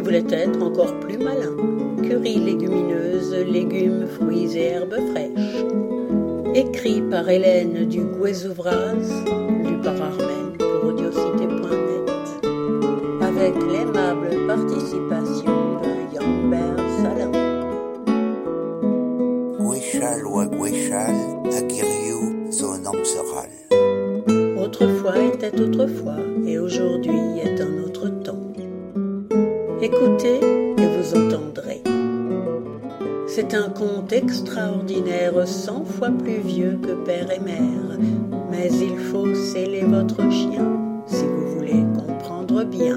voulait être encore plus malin. Curie légumineuse, légumes, fruits et herbes fraîches. Écrit par Hélène du Gouézouvraz, lu par Armen pour audiocité.net, avec l'aimable participation de Yamber Salin. Gouéchal ou à Gouéchal, Aguiriou, Zonam Soral. Autrefois était autrefois, et aujourd'hui est un autre temps. Écoutez et vous entendrez. C'est un conte extraordinaire, 100 fois plus vieux que père et mère, mais il faut sceller votre chien si vous voulez comprendre bien.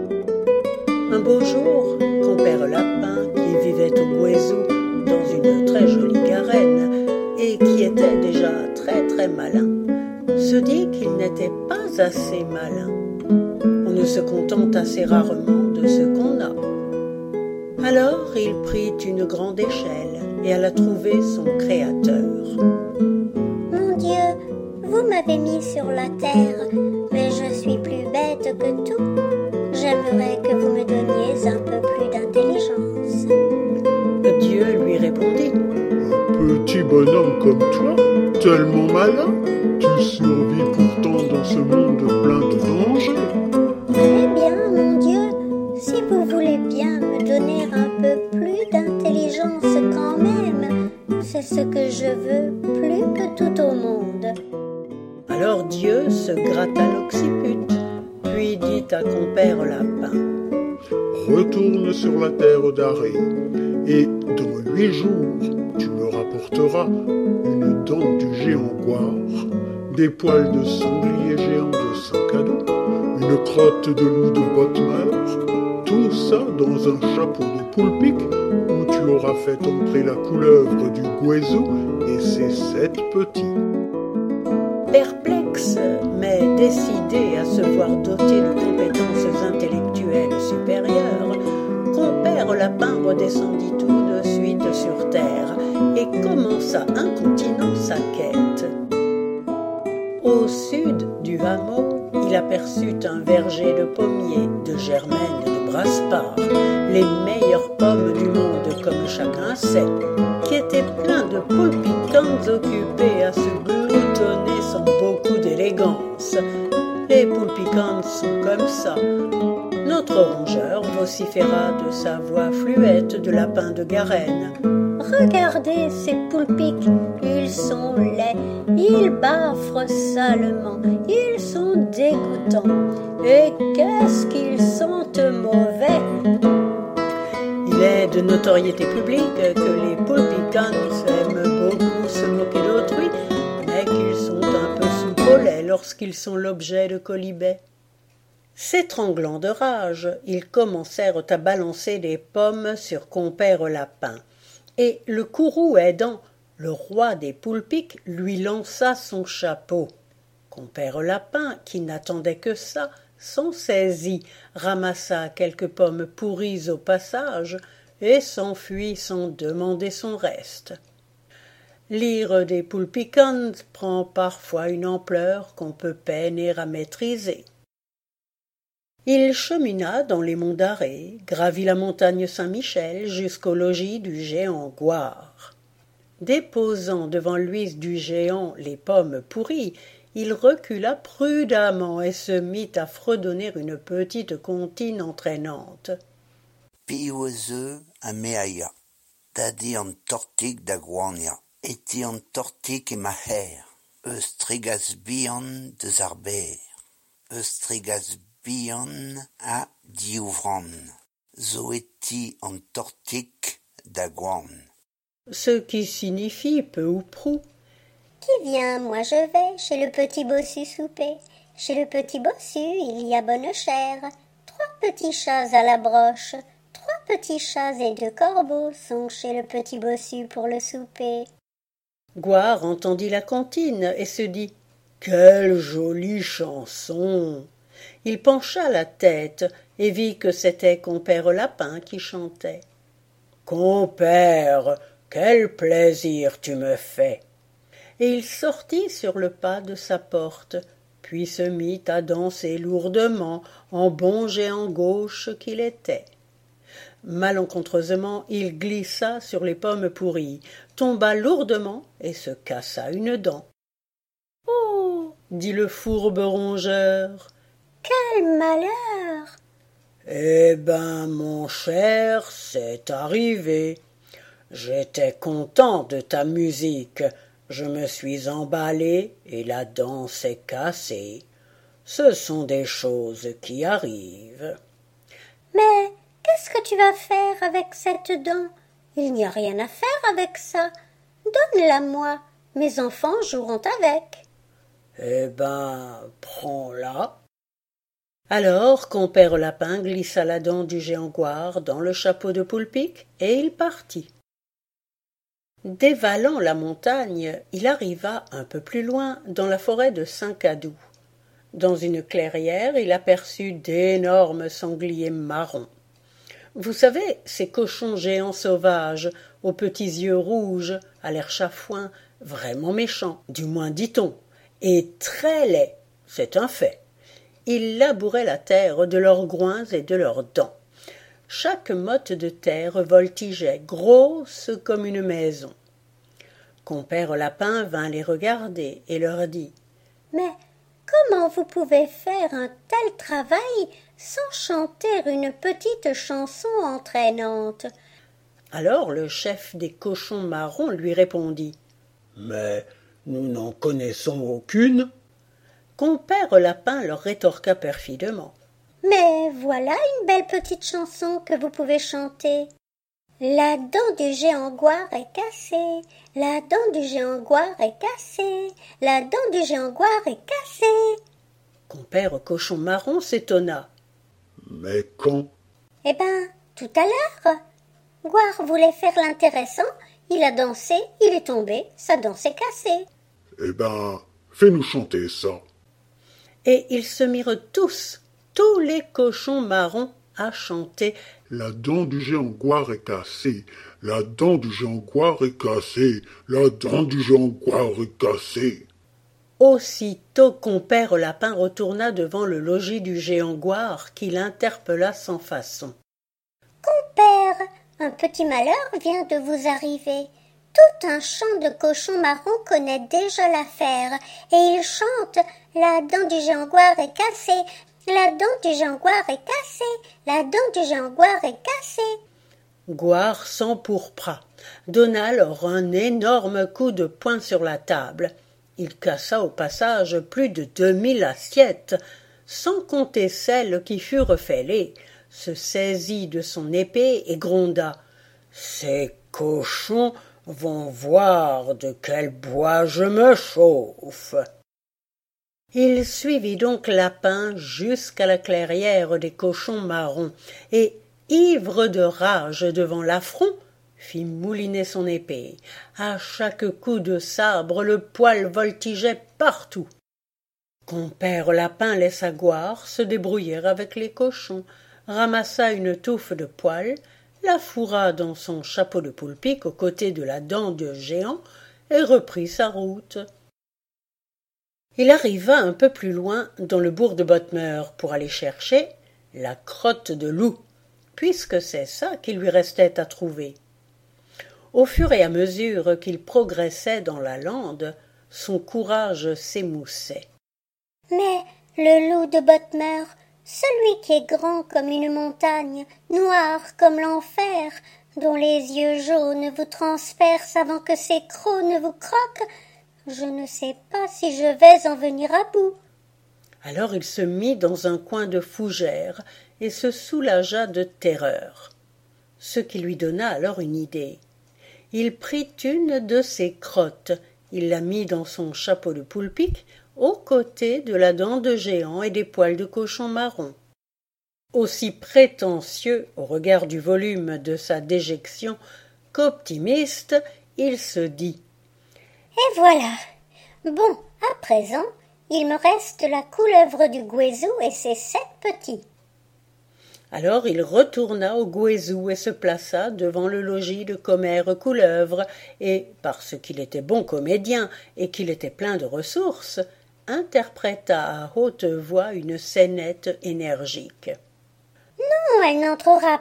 Un beau jour, compère Lapin, qui vivait au Gouézou dans une très jolie garenne et qui était déjà très très malin, se dit qu'il n'était pas assez malin. On ne se contente assez rarement de ce qu'on a. Alors il prit une grande échelle et alla trouver son créateur. Mon Dieu, vous m'avez mis sur la terre, mais je suis plus bête que tout. J'aimerais que vous me donniez un peu plus d'intelligence. Dieu lui répondit. Petit bonhomme comme toi, tellement malin, tu survis pourtant dans ce monde plein de dangers. Eh bien, mon Dieu, si vous voulez bien me donner un peu plus d'intelligence quand même, c'est ce que je veux plus que tout au monde. Alors Dieu se gratta l'occiput, puis dit à compère Lapin. Retourne sur la terre d'arrêt, et dans 8 jours, tu me rapporteras une dent du géant Goire, des poils de sanglier géant de 5 cadeaux, une crotte de loup de Bottmer, tout ça dans un chapeau de poulpic où tu auras fait entrer la couleuvre du Gouézou et ses 7 petits. Perplexe, mais décidé à se voir doté de compétences intellectuelles supérieures, compère Lapin redescendit tout de suite sur terre et commença incontinent sa quête. Au sud du hameau, il aperçut un verger de pommiers, de germaines et de brasparts, les meilleures pommes du monde comme chacun sait, qui étaient pleins de poules piquantes occupées à se gloutonner sans beaucoup d'élégance. Les poules piquantes sont comme ça. Notre rongeur vociféra de sa voix fluette de lapin de Garenne. Regardez ces poulpics, ils sont laids, ils baffrent salement, ils sont dégoûtants. Et qu'est-ce qu'ils sentent mauvais! Il est de notoriété publique que les poules piquantes aiment beaucoup se moquer d'autrui, mais qu'ils sont un peu soupes au lait lorsqu'ils sont l'objet de colibets. S'étranglant de rage, ils commencèrent à balancer des pommes sur compère Lapin. Et le courroux aidant, le roi des poulpics lui lança son chapeau. Compère Lapin, qui n'attendait que ça, s'en saisit, ramassa quelques pommes pourries au passage et s'enfuit sans demander son reste. L'ire des poules piquantes prend parfois une ampleur qu'on peut peiner à maîtriser. Il chemina dans les monts d'Arrée, gravit la montagne Saint-Michel jusqu'au logis du géant Goire. Déposant devant lui du géant les pommes pourries, il recula prudemment et se mit à fredonner une petite comptine entraînante. Piouezeux a meaya, dadi en tortic da guania, eti en tortic e maher, eustrigas bion de zarber, eustrigas bion a diouvran, zoeti en tortic da guan. Ce qui signifie peu ou prou. Qui vient, moi je vais chez le petit bossu souper. Chez le petit bossu, il y a bonne chère. 3 petits chats à la broche, 3 petits chats et 2 corbeaux sont chez le petit bossu pour le souper. Goire entendit la comptine et se dit « Quelle jolie chanson !» Il pencha la tête et vit que c'était compère Lapin qui chantait. « Compère, quel plaisir tu me fais !» Et il sortit sur le pas de sa porte, puis se mit à danser lourdement en bon géant gauche qu'il était. Malencontreusement, il glissa sur les pommes pourries, tomba lourdement et se cassa une dent. « Oh » dit le fourbe rongeur. « Quel malheur !»« Eh ben, mon cher, c'est arrivé. J'étais content de ta musique. Je me suis emballé et la dent s'est cassée. Ce sont des choses qui arrivent. » « Mais qu'est-ce que tu vas faire avec cette dent? Il n'y a rien à faire avec ça. Donne-la-moi. Mes enfants joueront avec. » « Eh ben, prends-la. » Alors compère Lapin glissa la dent du géant Gouard dans le chapeau de Poule-Pique et il partit. Dévalant la montagne, il arriva un peu plus loin dans la forêt de Saint-Cadou. Dans une clairière, il aperçut d'énormes sangliers marrons. Vous savez, ces cochons géants sauvages, aux petits yeux rouges, à l'air chafouin, vraiment méchants, du moins dit-on, et très laids, c'est un fait. Ils labouraient la terre de leurs groins et de leurs dents. Chaque motte de terre voltigeait, grosse comme une maison. Compère Lapin vint les regarder et leur dit « Mais comment vous pouvez faire un tel travail sans chanter une petite chanson entraînante ?» Alors le chef des cochons marrons lui répondit « Mais nous n'en connaissons aucune. » Compère Lapin leur rétorqua perfidement. « Mais voilà une belle petite chanson que vous pouvez chanter. La dent du géant Gouard est cassée, la dent du géant Gouard est cassée, la dent du géant Gouard est cassée. » Compère Cochon Marron s'étonna. « Mais quand ?» ?»« Eh ben, tout à l'heure. Gouard voulait faire l'intéressant, il a dansé, il est tombé, sa dent s'est cassée. » »« Eh ben, fais-nous chanter ça. » Et ils se mirent tous les cochons marrons, à chanter « La dent du géant Gouard est cassée, la dent du géant Gouard est cassée, la dent du géant Gouard est cassée. » Aussitôt compère Lapin retourna devant le logis du géant Gouard qui l'interpella sans façon. « Compère, un petit malheur vient de vous arriver. Tout un champ de cochons marrons connaît déjà l'affaire, et il chante « La dent du géant Gouard est cassée, la dent du géant Gouard est cassée, la dent du géant Gouard est cassée. » Gouard s'empourpra, donna alors un énorme coup de poing sur la table. Il cassa au passage plus de 2000 assiettes, sans compter celles qui furent fêlées, se saisit de son épée et gronda « Ces cochons vont voir de quel bois je me chauffe. » Il suivit donc Lapin jusqu'à la clairière des cochons marrons et, ivre de rage devant l'affront, fit mouliner son épée. À chaque coup de sabre, le poil voltigeait partout. Compère Lapin laissa Gouard se débrouiller avec les cochons, ramassa une touffe de poils, la fourra dans son chapeau de Poule-Pique aux côtés de la dent de géant et reprit sa route. Il arriva un peu plus loin dans le bourg de Bottmeur pour aller chercher la crotte de loup, puisque c'est ça qui lui restait à trouver. Au fur et à mesure qu'il progressait dans la lande, son courage s'émoussait. « Mais le loup de Bottmeur, celui qui est grand comme une montagne, noir comme l'enfer, dont les yeux jaunes vous transpercent avant que ses crocs ne vous croquent, je ne sais pas si je vais en venir à bout. » Alors il se mit dans un coin de fougère et se soulagea de terreur, ce qui lui donna alors une idée. Il prit une de ses crottes, il la mit dans son chapeau de Poule-Pique, aux côtés de la dent de géant et des poils de cochon marron. Aussi prétentieux, au regard du volume de sa déjection, qu'optimiste, il se dit « Et voilà. Bon, à présent, il me reste la couleuvre du Guézou et ses 7 petits. » Alors il retourna au Guézou et se plaça devant le logis de commère Couleuvre et, parce qu'il était bon comédien et qu'il était plein de ressources, interpréta à haute voix une scénette énergique. « Non, elle n'entrera pas. »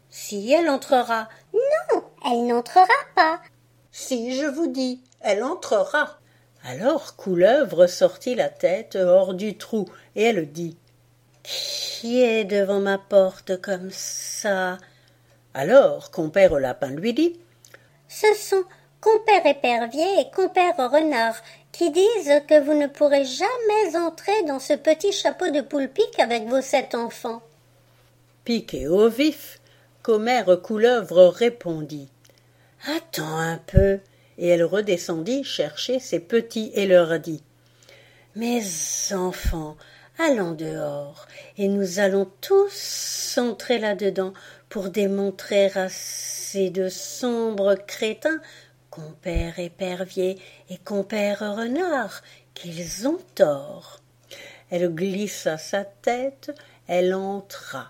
Si, elle entrera. Non, elle n'entrera pas. Si, je vous dis, elle entrera. Alors Couleuvre sortit la tête hors du trou, et elle dit « Qui est devant ma porte comme ça ?» Alors Compère Lapin lui dit « Ce sont Compère Épervier et Compère Renard qui disent que vous ne pourrez jamais entrer dans ce petit chapeau de Poule-Pique avec vos 7 enfants. » Piqué au vif, Commère Couleuvre répondit « Attends un peu !» et elle redescendit chercher ses petits et leur dit « Mes enfants, allons dehors, et nous allons tous entrer là-dedans pour démontrer à ces deux sombres crétins, Compère Épervier et Compère Renard, qu'ils ont tort. » Elle glissa sa tête, elle entra.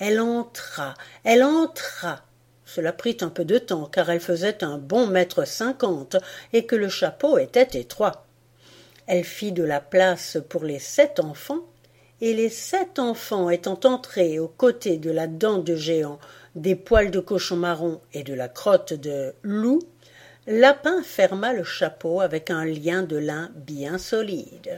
Cela prit un peu de temps, car elle faisait un bon 1,50 m et que le chapeau était étroit. Elle fit de la place pour les 7 enfants, et les 7 enfants étant entrés aux côtés de la dent de géant, des poils de cochon marron et de la crotte de loup, Lapin ferma le chapeau avec un lien de lin bien solide.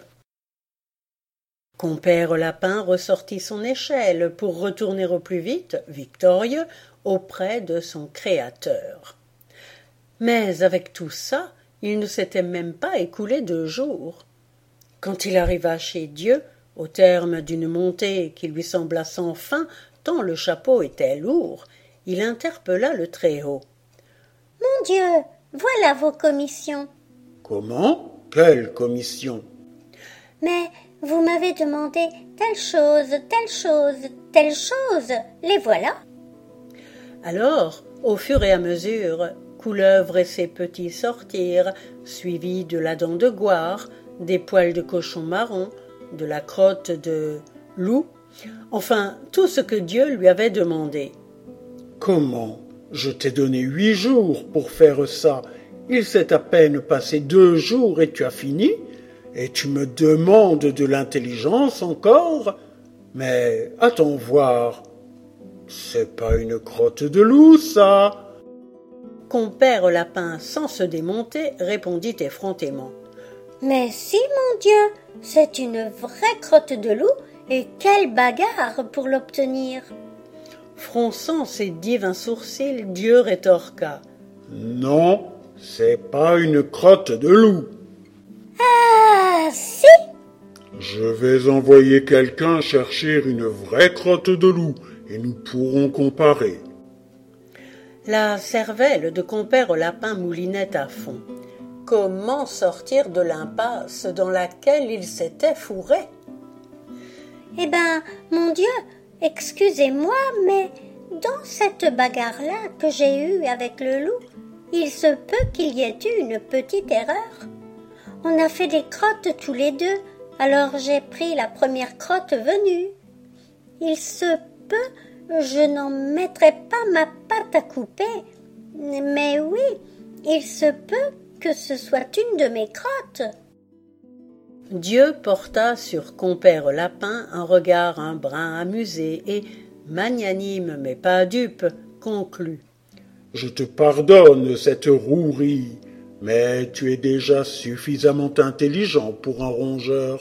Compère Lapin ressortit son échelle pour retourner au plus vite, victorieux, auprès de son créateur. Mais avec tout ça, il ne s'était même pas écoulé 2 jours. Quand il arriva chez Dieu, au terme d'une montée qui lui sembla sans fin, tant le chapeau était lourd, il interpella le Très-Haut. « Mon Dieu, voilà vos commissions. »« Comment ? Quelle commission ?»« Mais vous m'avez demandé telle chose, telle chose, les voilà. » Alors, au fur et à mesure, Couleuvre et ses petits sortirent, suivis de la dent de Goire, des poils de cochon marron, de la crotte de loup, enfin tout ce que Dieu lui avait demandé. « Comment ? Je t'ai donné 8 jours pour faire ça. Il s'est à peine passé 2 jours et tu as fini ? Et tu me demandes de l'intelligence encore ? Mais attends voir. C'est pas une crotte de loup, ça !» Compère Lapin, sans se démonter, répondit effrontément. « Mais si, mon Dieu, c'est une vraie crotte de loup, et quelle bagarre pour l'obtenir !» Fronçant ses divins sourcils, Dieu rétorqua. « Non, c'est pas une crotte de loup. »« Ah, si !»« Je vais envoyer quelqu'un chercher une vraie crotte de loup, et nous pourrons comparer. » La cervelle de Compère Lapin moulinait à fond. Comment sortir de l'impasse dans laquelle il s'était fourré ? « Eh ben, mon Dieu, excusez-moi, mais dans cette bagarre-là que j'ai eue avec le loup, il se peut qu'il y ait eu une petite erreur. On a fait des crottes tous les deux, alors j'ai pris la première crotte venue. Il se peut, je n'en mettrai pas ma patte à couper, mais oui, il se peut que ce soit une de mes crottes. » Dieu porta sur Compère Lapin un regard un brin amusé et, magnanime mais pas dupe, conclut. « Je te pardonne cette rouerie, mais tu es déjà suffisamment intelligent pour un rongeur.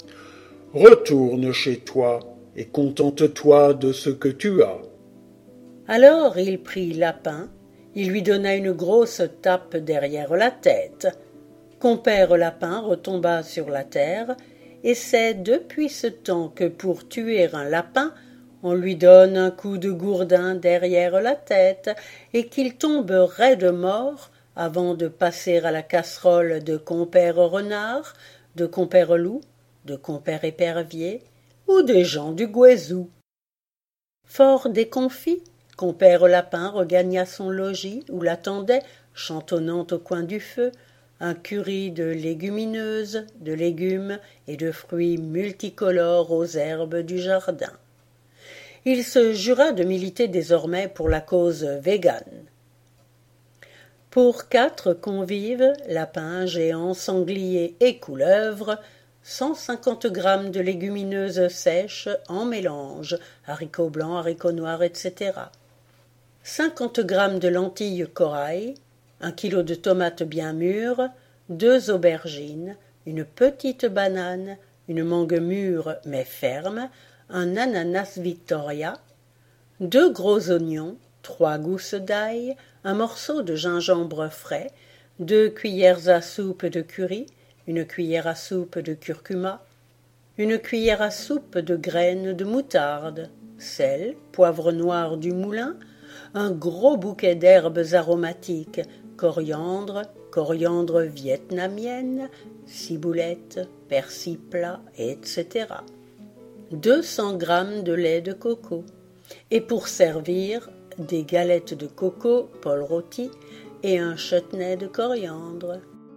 Retourne chez toi et contente-toi de ce que tu as. » Alors il prit Lapin, il lui donna une grosse tape derrière la tête. Compère Lapin retomba sur la terre, et c'est depuis ce temps que pour tuer un lapin, on lui donne un coup de gourdin derrière la tête, et qu'il tombe raide mort avant de passer à la casserole de Compère Renard, de Compère Loup, de Compère Épervier ou des gens du Guézou. Fort déconfit, Compère Lapin regagna son logis où l'attendait, chantonnant au coin du feu, un curry de légumineuses, de légumes et de fruits multicolores aux herbes du jardin. Il se jura de militer désormais pour la cause végane. Pour 4 convives, lapins, géants, sangliers et couleuvres, 150 grammes de légumineuses sèches en mélange, haricots blancs, haricots noirs, etc. 50 g de lentilles corail, 1 kg de tomates bien mûres, 2 aubergines, une petite banane, une mangue mûre mais ferme, un ananas Victoria, 2 gros oignons, 3 gousses d'ail, un morceau de gingembre frais, 2 cuillères à soupe de curry, une cuillère à soupe de curcuma, une cuillère à soupe de graines de moutarde, sel, poivre noir du moulin, un gros bouquet d'herbes aromatiques, coriandre, coriandre vietnamienne, ciboulette, persil plat, etc. 200 g de lait de coco. Et pour servir, des galettes de coco Paul rôti et un chutney de coriandre.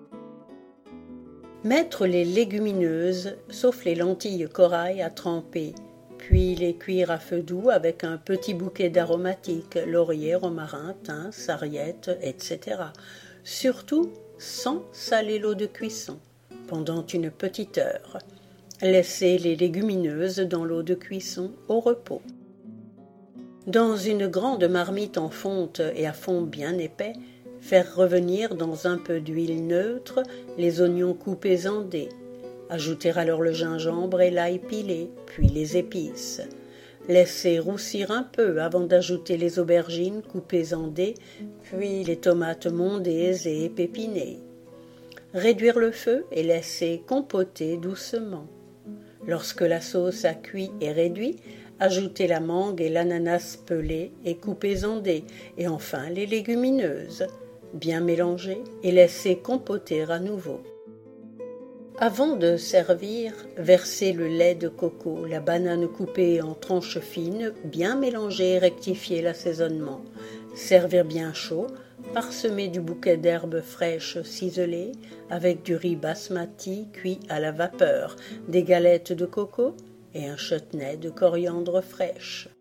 Mettre les légumineuses, sauf les lentilles corail, à tremper, puis les cuire à feu doux avec un petit bouquet d'aromatiques, laurier, romarin, thym, sarriette, etc. Surtout, sans saler l'eau de cuisson, pendant une petite heure. Laissez les légumineuses dans l'eau de cuisson au repos. Dans une grande marmite en fonte et à fond bien épais, faire revenir dans un peu d'huile neutre les oignons coupés en dés. Ajouter alors le gingembre et l'ail pilé, puis les épices. Laisser roussir un peu avant d'ajouter les aubergines coupées en dés, puis les tomates mondées et épepinées. Réduire le feu et laisser compoter doucement. Lorsque la sauce a cuit et réduit, ajoutez la mangue et l'ananas pelés et coupés en dés, et enfin les légumineuses. Bien mélanger et laisser compoter à nouveau. Avant de servir, versez le lait de coco, la banane coupée en tranches fines, bien mélanger et rectifier l'assaisonnement. Servir bien chaud, parsemer du bouquet d'herbes fraîches ciselées avec du riz basmati cuit à la vapeur, des galettes de coco et un chutney de coriandre fraîche.